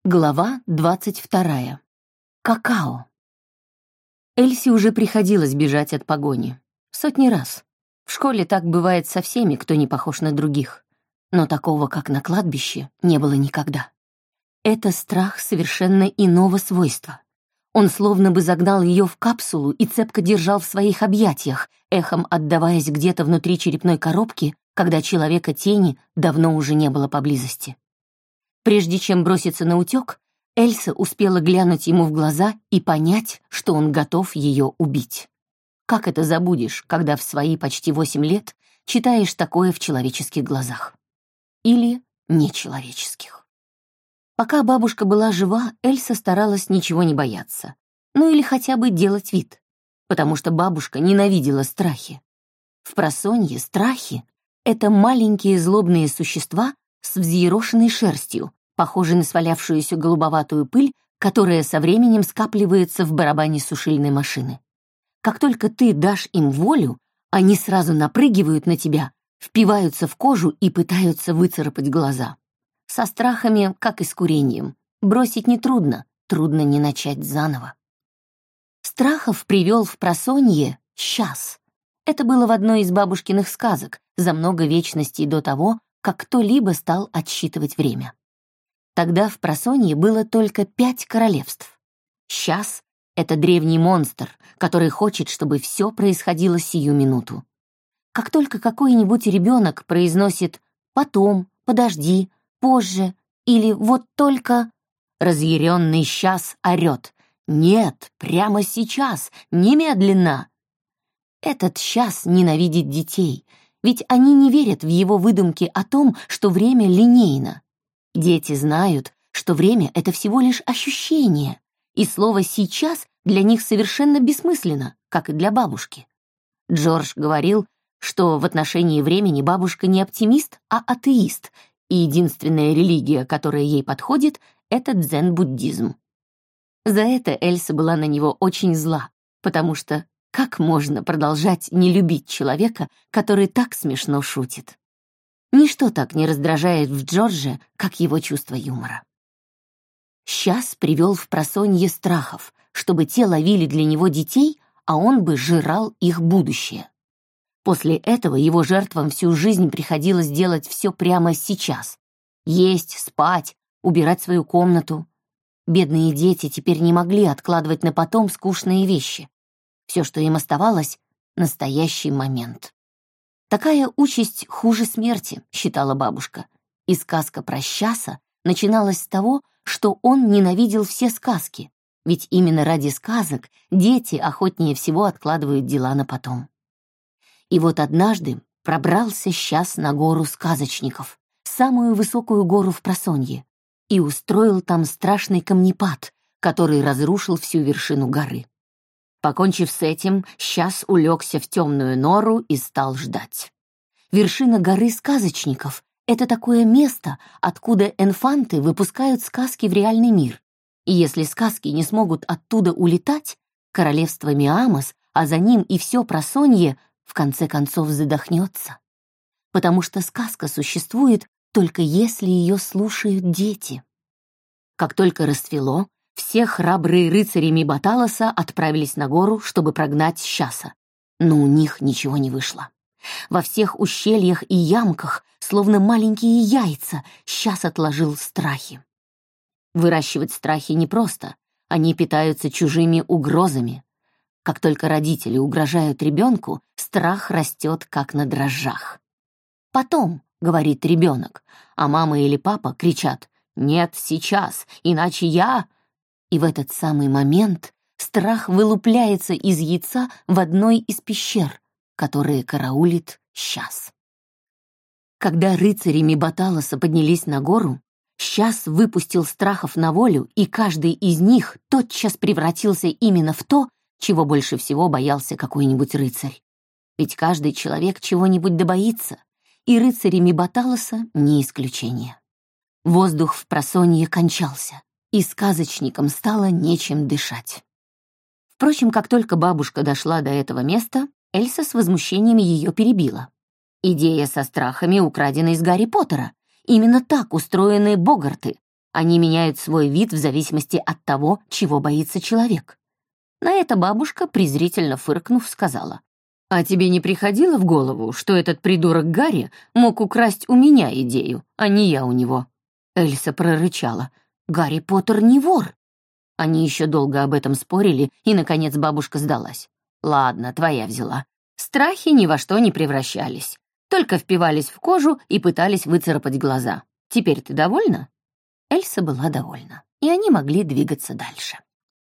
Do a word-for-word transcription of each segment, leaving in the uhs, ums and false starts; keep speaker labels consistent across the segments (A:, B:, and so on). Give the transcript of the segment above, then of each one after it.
A: Глава двадцать вторая. Какао. Эльсе уже приходилось бежать от погони. Сотни раз. В школе так бывает со всеми, кто не похож на других. Но такого, как на кладбище, не было никогда. Это страх совершенно иного свойства. Он словно бы загнал ее в капсулу и цепко держал в своих объятиях, эхом отдаваясь где-то внутри черепной коробки, когда человека тени давно уже не было поблизости. Прежде чем броситься на утёк, Эльса успела глянуть ему в глаза и понять, что он готов ее убить. Как это забудешь, когда в свои почти восемь лет читаешь такое в человеческих глазах? Или нечеловеческих? Пока бабушка была жива, Эльса старалась ничего не бояться. Ну или хотя бы делать вид. Потому что бабушка ненавидела страхи. Впросонье страхи — это маленькие злобные существа с взъерошенной шерстью, похожей на свалявшуюся голубоватую пыль, которая со временем скапливается в барабане сушильной машины. Как только ты дашь им волю, они сразу напрыгивают на тебя, впиваются в кожу и пытаются выцарапать глаза. Со страхами, как и с курением. Бросить нетрудно, трудно не начать заново. Страхов привел в просонье «Сейчас». Это было в одной из бабушкиных сказок за много вечностей до того, как кто-либо стал отсчитывать время. Тогда в просонье было только пять королевств. Сейчас — это древний монстр, который хочет, чтобы все происходило сию минуту. Как только какой-нибудь ребенок произносит «потом», «подожди», «позже» или «вот только», разъяренный сейчас орет «нет, прямо сейчас, немедленно». Этот сейчас ненавидит детей, ведь они не верят в его выдумки о том, что время линейно. Дети знают, что время — это всего лишь ощущение, и слово «сейчас» для них совершенно бессмысленно, как и для бабушки. Джордж говорил, что в отношении времени бабушка не оптимист, а атеист, и единственная религия, которая ей подходит, — это дзен-буддизм. За это Эльса была на него очень зла, потому что как можно продолжать не любить человека, который так смешно шутит? Ничто так не раздражает в Джордже, как его чувство юмора. Сейчас привел в просонье страхов, чтобы те ловили для него детей, а он бы жрал их будущее. После этого его жертвам всю жизнь приходилось делать все прямо сейчас. Есть, спать, убирать свою комнату. Бедные дети теперь не могли откладывать на потом скучные вещи. Все, что им оставалось — настоящий момент. Такая участь хуже смерти, считала бабушка, и сказка про Щаса начиналась с того, что он ненавидел все сказки, ведь именно ради сказок дети охотнее всего откладывают дела на потом. И вот однажды пробрался Щас на гору сказочников, самую высокую гору в просонье, и устроил там страшный камнепад, который разрушил всю вершину горы. Покончив с этим, Щас улегся в темную нору и стал ждать. Вершина горы сказочников — это такое место, откуда энфанты выпускают сказки в реальный мир. И если сказки не смогут оттуда улетать, королевство Миамос, а за ним и все просонье, в конце концов задохнется. Потому что сказка существует только если ее слушают дети. Как только расцвело, все храбрые рыцари Мибаталоса отправились на гору, чтобы прогнать Щаса. Но у них ничего не вышло. Во всех ущельях и ямках, словно маленькие яйца, Щас отложил страхи. Выращивать страхи непросто, они питаются чужими угрозами. Как только родители угрожают ребенку, страх растет как на дрожжах. «Потом», — говорит ребенок, а мама или папа кричат «нет, сейчас, иначе я...» И в этот самый момент страх вылупляется из яйца в одной из пещер, которые караулит Щас. Когда рыцари Мибаталоса поднялись на гору, Щас выпустил страхов на волю, и каждый из них тотчас превратился именно в то, чего больше всего боялся какой-нибудь рыцарь. Ведь каждый человек чего-нибудь добоится, и рыцари Мибаталоса не исключение. Воздух в просонье кончался, и сказочникам стало нечем дышать. Впрочем, как только бабушка дошла до этого места, Эльса с возмущением ее перебила. Идея со страхами украдена из Гарри Поттера. Именно так устроены богарты. Они меняют свой вид в зависимости от того, чего боится человек. На это бабушка, презрительно фыркнув, сказала: «А тебе не приходило в голову, что этот придурок Гарри мог украсть у меня идею, а не я у него?» Эльса прорычала: «Гарри Поттер не вор!» Они еще долго об этом спорили, и, наконец, бабушка сдалась. «Ладно, твоя взяла. Страхи ни во что не превращались, только впивались в кожу и пытались выцарапать глаза. Теперь ты довольна?» Эльса была довольна, и они могли двигаться дальше.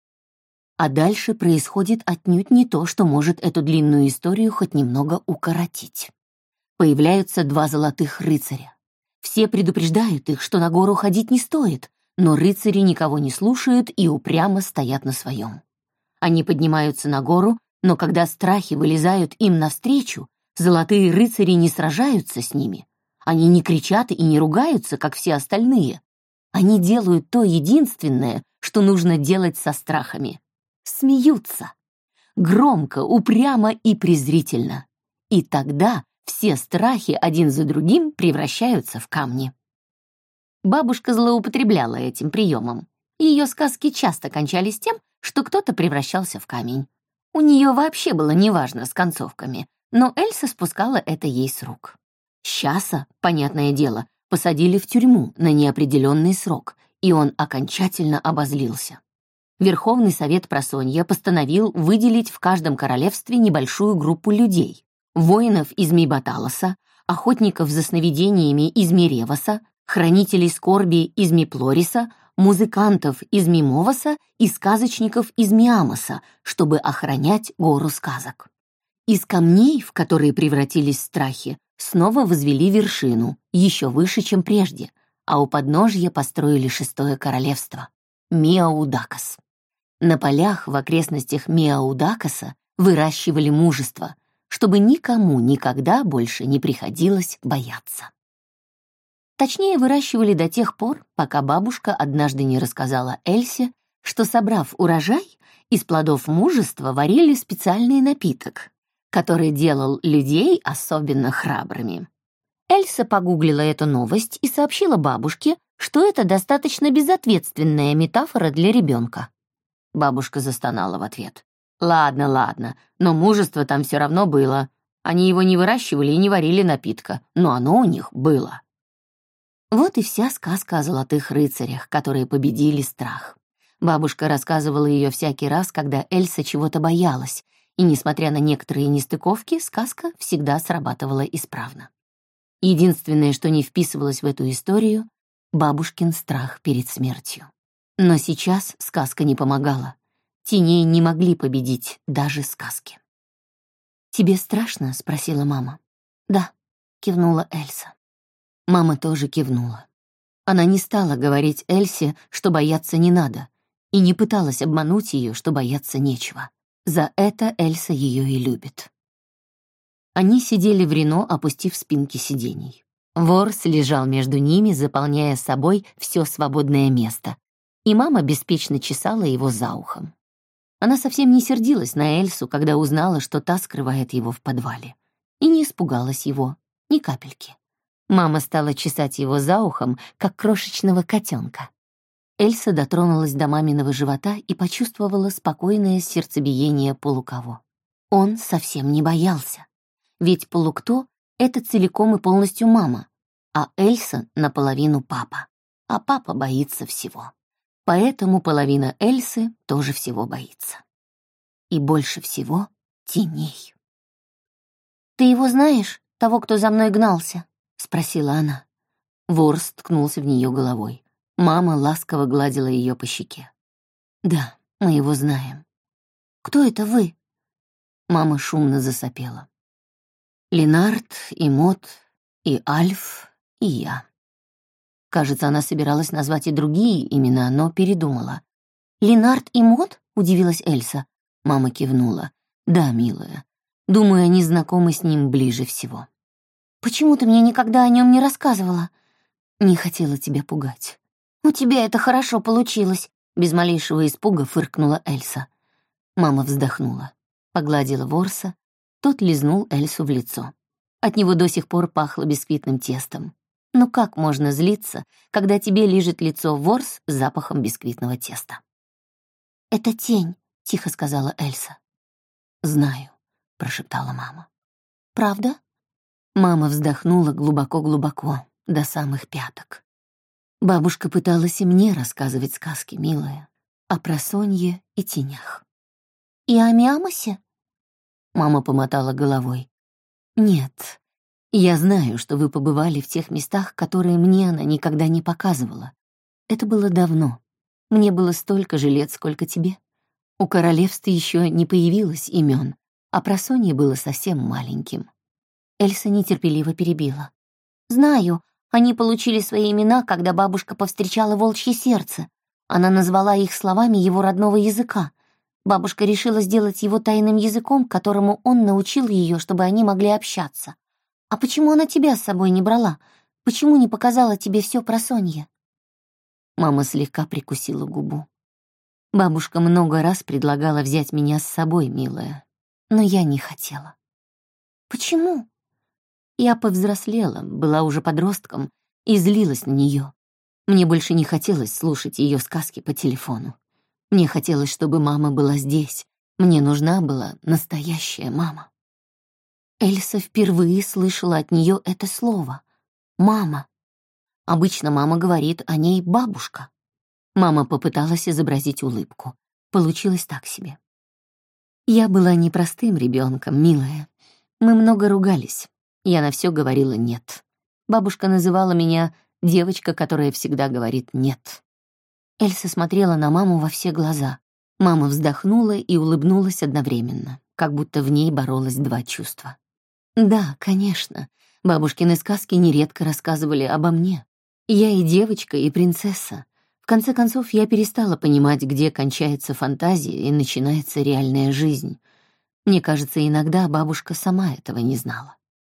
A: А дальше происходит отнюдь не то, что может эту длинную историю хоть немного укоротить. Появляются два золотых рыцаря. Все предупреждают их, что на гору ходить не стоит, но рыцари никого не слушают и упрямо стоят на своем. Они поднимаются на гору, но когда страхи вылезают им навстречу, золотые рыцари не сражаются с ними. Они не кричат и не ругаются, как все остальные. Они делают то единственное, что нужно делать со страхами. Смеются. Громко, упрямо и презрительно. И тогда все страхи один за другим превращаются в камни. Бабушка злоупотребляла этим приемом. Ее сказки часто кончались тем, что кто-то превращался в камень. У нее вообще было неважно с концовками, но Эльса спускала это ей с рук. Щаса, понятное дело, посадили в тюрьму на неопределенный срок, и он окончательно обозлился. Верховный совет Просонья постановил выделить в каждом королевстве небольшую группу людей: воинов из Мибаталоса, охотников за сновидениями из Миревоса, хранителей скорби из Миплориса, музыкантов из Мимовоса и сказочников из Миамоса, чтобы охранять гору сказок. Из камней, в которые превратились страхи, снова возвели вершину, еще выше, чем прежде, а у подножья построили шестое королевство — Миаудакас. На полях в окрестностях Миаудакаса выращивали мужество, чтобы никому никогда больше не приходилось бояться. Точнее, выращивали до тех пор, пока бабушка однажды не рассказала Эльсе, что, собрав урожай, из плодов мужества варили специальный напиток, который делал людей особенно храбрыми. Эльса погуглила эту новость и сообщила бабушке, что это достаточно безответственная метафора для ребенка. Бабушка застонала в ответ. «Ладно, ладно, но мужество там все равно было. Они его не выращивали и не варили напитка, но оно у них было». Вот и вся сказка о золотых рыцарях, которые победили страх. Бабушка рассказывала ее всякий раз, когда Эльса чего-то боялась, и, несмотря на некоторые нестыковки, сказка всегда срабатывала исправно. Единственное, что не вписывалось в эту историю — бабушкин страх перед смертью. Но сейчас сказка не помогала. Теней не могли победить даже сказки. «Тебе страшно?» — спросила мама. «Да», — кивнула Эльса. Мама тоже кивнула. Она не стала говорить Эльсе, что бояться не надо, и не пыталась обмануть ее, что бояться нечего. За это Эльса ее и любит. Они сидели в Рено, опустив спинки сидений. Ворс лежал между ними, заполняя собой все свободное место, и мама беспечно чесала его за ухом. Она совсем не сердилась на Эльсу, когда узнала, что та скрывает его в подвале, и не испугалась его ни капельки. Мама стала чесать его за ухом, как крошечного котенка. Эльса дотронулась до маминого живота и почувствовала спокойное сердцебиение Полукаво. Он совсем не боялся, ведь Полукто — это целиком и полностью мама, а Эльса наполовину папа, а папа боится всего. Поэтому половина Эльсы тоже всего боится. И больше всего теней. «Ты его знаешь, того, кто за мной гнался?» — спросила она. Ворс ткнулся в нее головой. Мама ласково гладила ее по щеке. «Да, мы его знаем». «Кто это вы?» Мама шумно засопела. «Ленард, и Мот, и Альф, и я». Кажется, она собиралась назвать и другие имена, но передумала. «Ленард и Мот?» — удивилась Эльса. Мама кивнула. «Да, милая. Думаю, они знакомы с ним ближе всего». «Почему ты мне никогда о нем не рассказывала?» «Не хотела тебя пугать». «У тебя это хорошо получилось», — без малейшего испуга фыркнула Эльса. Мама вздохнула, погладила Ворса, тот лизнул Эльсу в лицо. От него до сих пор пахло бисквитным тестом. Но как можно злиться, когда тебе лижет лицо ворс с запахом бисквитного теста? «Это тень», — тихо сказала Эльса. «Знаю», — прошептала мама. «Правда?» Мама вздохнула глубоко-глубоко, до самых пяток. Бабушка пыталась и мне рассказывать сказки, милая, о просонье и тенях. «И о Миамосе?» Мама помотала головой. «Нет, я знаю, что вы побывали в тех местах, которые мне она никогда не показывала. Это было давно. Мне было столько же лет, сколько тебе. У королевства еще не появилось имен, а просонье было совсем маленьким». Эльса нетерпеливо перебила. «Знаю, они получили свои имена, когда бабушка повстречала волчье сердце. Она назвала их словами его родного языка. Бабушка решила сделать его тайным языком, которому он научил ее, чтобы они могли общаться. А почему она тебя с собой не брала? Почему не показала тебе все про Сонье?» Мама слегка прикусила губу. «Бабушка много раз предлагала взять меня с собой, милая, но я не хотела». «Почему?» Я повзрослела, была уже подростком и злилась на нее. Мне больше не хотелось слушать ее сказки по телефону. Мне хотелось, чтобы мама была здесь. Мне нужна была настоящая мама. Эльса впервые слышала от нее это слово — «мама». Обычно мама говорит о ней «бабушка». Мама попыталась изобразить улыбку. Получилось так себе. Я была непростым ребенком, милая. Мы много ругались. Я на все говорила «нет». Бабушка называла меня «девочка, которая всегда говорит нет». Эльса смотрела на маму во все глаза. Мама вздохнула и улыбнулась одновременно, как будто в ней боролось два чувства. «Да, конечно, бабушкины сказки нередко рассказывали обо мне. Я и девочка, и принцесса. В конце концов, я перестала понимать, где кончается фантазия и начинается реальная жизнь. Мне кажется, иногда бабушка сама этого не знала.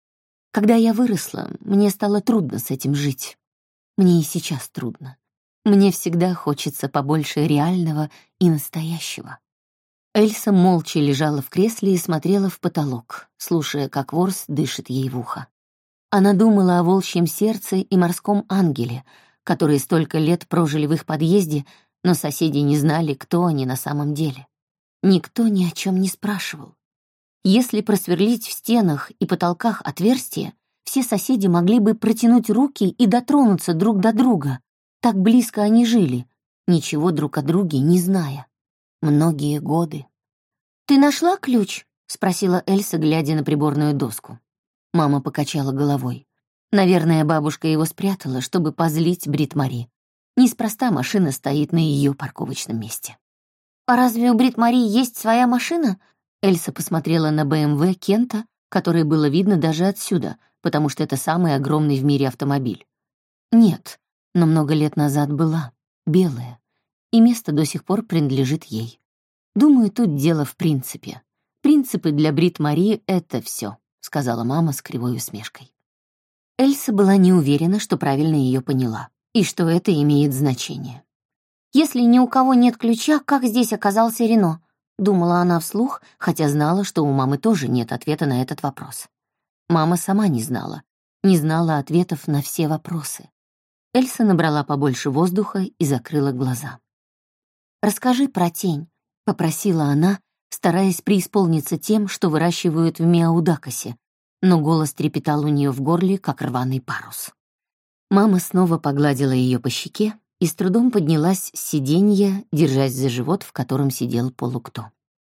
A: Когда я выросла, мне стало трудно с этим жить. Мне и сейчас трудно. Мне всегда хочется побольше реального и настоящего». Эльса молча лежала в кресле и смотрела в потолок, слушая, как ворс дышит ей в ухо. Она думала о волчьем сердце и морском ангеле, которые столько лет прожили в их подъезде, но соседи не знали, кто они на самом деле. Никто ни о чем не спрашивал. Если просверлить в стенах и потолках отверстия, все соседи могли бы протянуть руки и дотронуться друг до друга. Так близко они жили, ничего друг о друге не зная. Многие годы. «Ты нашла ключ?» — спросила Эльса, глядя на приборную доску. Мама покачала головой. Наверное, бабушка его спрятала, чтобы позлить Брит-Мари. Неспроста машина стоит на ее парковочном месте. «А разве у Брит-Мари есть своя машина?» Эльса посмотрела на бэ эм вэ Кента, который было видно даже отсюда, потому что это самый огромный в мире автомобиль. Нет, но много лет назад была, белая, и место до сих пор принадлежит ей. Думаю, тут дело в принципе. Принципы для Брит-Мари — это все, сказала мама с кривой усмешкой. Эльса была не уверена, что правильно ее поняла, и что это имеет значение. «Если ни у кого нет ключа, как здесь оказался Рено?» — думала она вслух, хотя знала, что у мамы тоже нет ответа на этот вопрос. Мама сама не знала, не знала ответов на все вопросы. Эльса набрала побольше воздуха и закрыла глаза. «Расскажи про тень», — попросила она, стараясь преисполниться тем, что выращивают в Миаудакасе, но голос трепетал у нее в горле, как рваный парус. Мама снова погладила ее по щеке и с трудом поднялась с сиденья, держась за живот, в котором сидел полукто.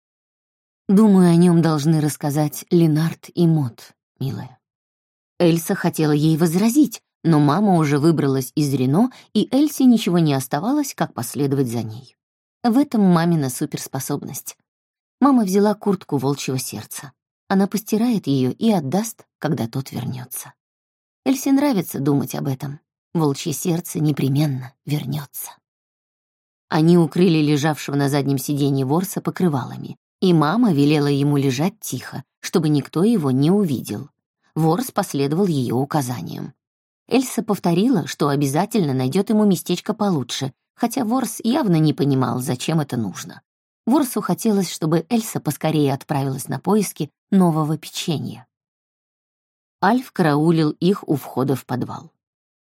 A: «Думаю, о нем должны рассказать Ленард и Мот, милая». Эльса хотела ей возразить, но мама уже выбралась из Рено, и Эльсе ничего не оставалось, как последовать за ней. В этом мамина суперспособность. Мама взяла куртку волчьего сердца. Она постирает ее и отдаст, когда тот вернется. Эльсе нравится думать об этом. Волчье сердце непременно вернется. Они укрыли лежавшего на заднем сиденье ворса покрывалами, и мама велела ему лежать тихо, чтобы никто его не увидел. Ворс последовал ее указаниям. Эльса повторила, что обязательно найдет ему местечко получше, хотя Ворс явно не понимал, зачем это нужно. Ворсу хотелось, чтобы Эльса поскорее отправилась на поиски нового печенья. Альф караулил их у входа в подвал.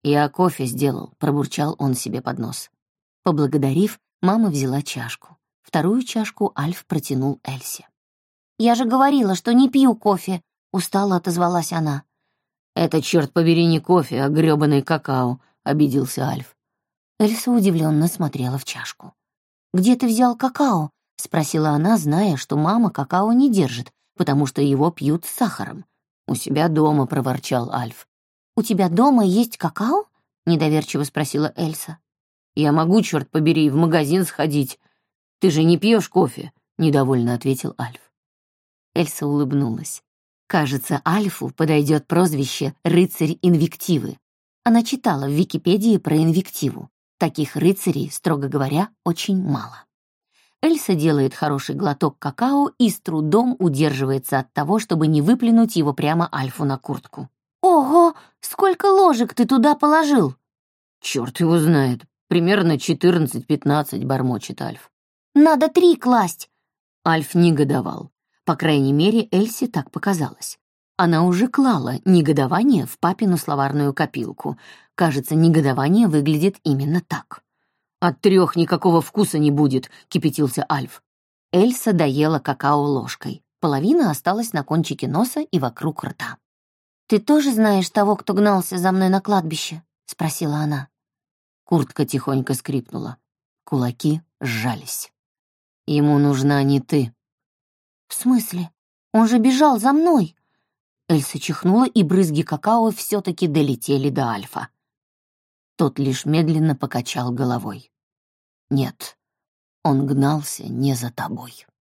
A: «Я кофе сделал», — пробурчал он себе под нос. Поблагодарив, мама взяла чашку. Вторую чашку Альф протянул Эльсе. «Я же говорила, что не пью кофе», — устало отозвалась она. «Это, черт побери, не кофе, а грёбаный какао», — обиделся Альф. Эльса удивленно смотрела в чашку. «Где ты взял какао?» — спросила она, зная, что мама какао не держит, потому что его пьют с сахаром. «У себя дома», — проворчал Альф. «У тебя дома есть какао?» — недоверчиво спросила Эльса. «Я могу, черт побери, в магазин сходить. Ты же не пьешь кофе», — недовольно ответил Альф. Эльса улыбнулась. Кажется, Альфу подойдет прозвище «рыцарь инвективы». Она читала в Википедии про инвективу. Таких рыцарей, строго говоря, очень мало. Эльса делает хороший глоток какао и с трудом удерживается от того, чтобы не выплюнуть его прямо Альфу на куртку. «Ого, сколько ложек ты туда положил?» «Черт его знает, примерно четырнадцать-пятнадцать», — бормочет Альф. «Надо три класть!» Альф негодовал. По крайней мере, Эльсе так показалось. Она уже клала негодование в папину словарную копилку. Кажется, негодование выглядит именно так. «От трех никакого вкуса не будет», — кипятился Альф. Эльса доела какао ложкой. Половина осталась на кончике носа и вокруг рта. «Ты тоже знаешь того, кто гнался за мной на кладбище?» — спросила она. Куртка тихонько скрипнула. Кулаки сжались. «Ему нужна не ты». «В смысле? Он же бежал за мной!» Эльса чихнула, и брызги какао все-таки долетели до Альфа. Тот лишь медленно покачал головой. «Нет, он гнался не за тобой».